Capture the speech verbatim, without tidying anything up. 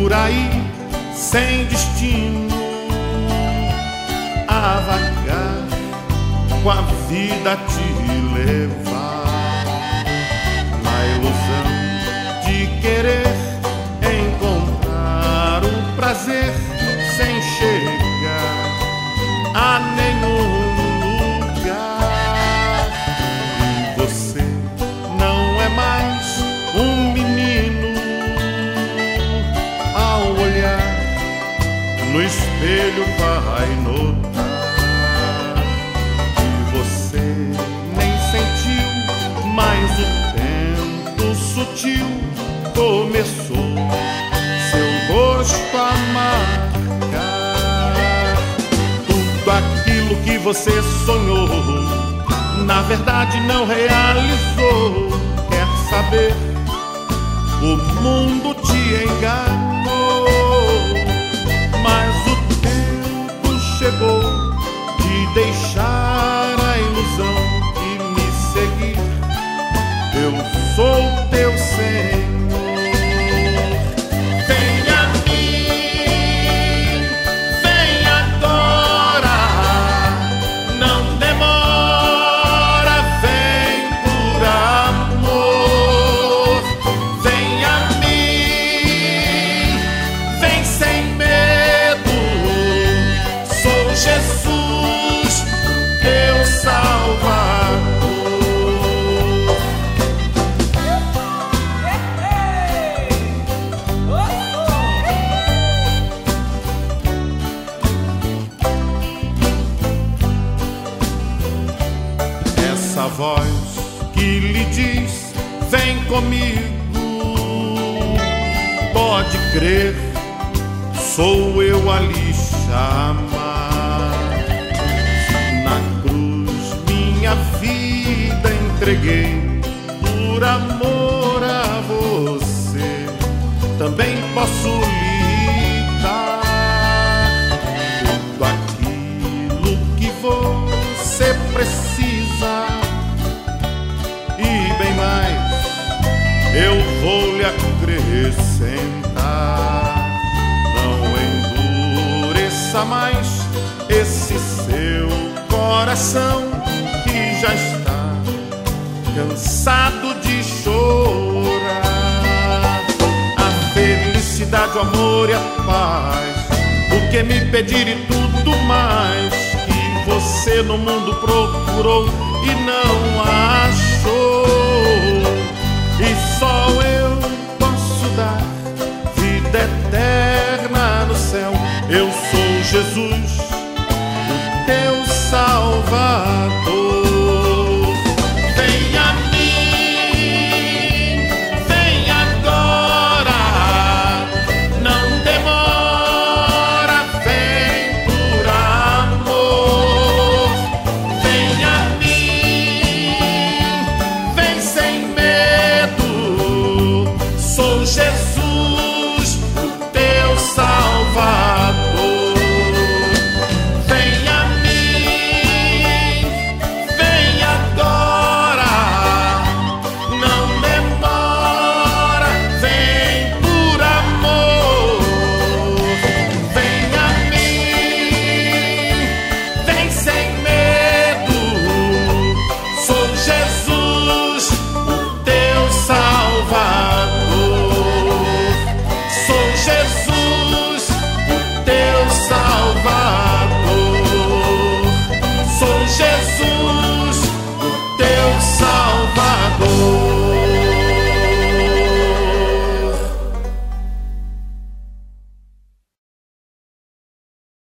por aí sem destino, a vagar com a vida a te levar, na ilusão de querer encontrar o prazer sem chegar a nenhum lugar. E você não é mais um menino, ao olhar no espelho vai notar. E você nem sentiu, mas o tempo sutil começou seu rosto a marcar. Tudo aquilo que você sonhou, na verdade não realizou. Quer saber? O mundo te enganou, mas o tempo chegou de deixar a ilusão e me seguir. Eu sou teu Senhor. Vem a mim, vem agora, não demora, vem por amor. Vem a mim, vem sem medo, sou Jesus, teu Salvador. Essa voz que lhe diz, vem comigo, pode crer, sou eu a lhe chamar. Na cruz minha vida entreguei por amor a você, também posso lhe dar tudo aquilo que você precisa e bem mais eu vou lhe acrescentar. Não endureça mais esse seu coração que já está cansado de chorar. A felicidade, o amor e a paz, o que me pedir e tudo mais que você no mundo procurou e não achou.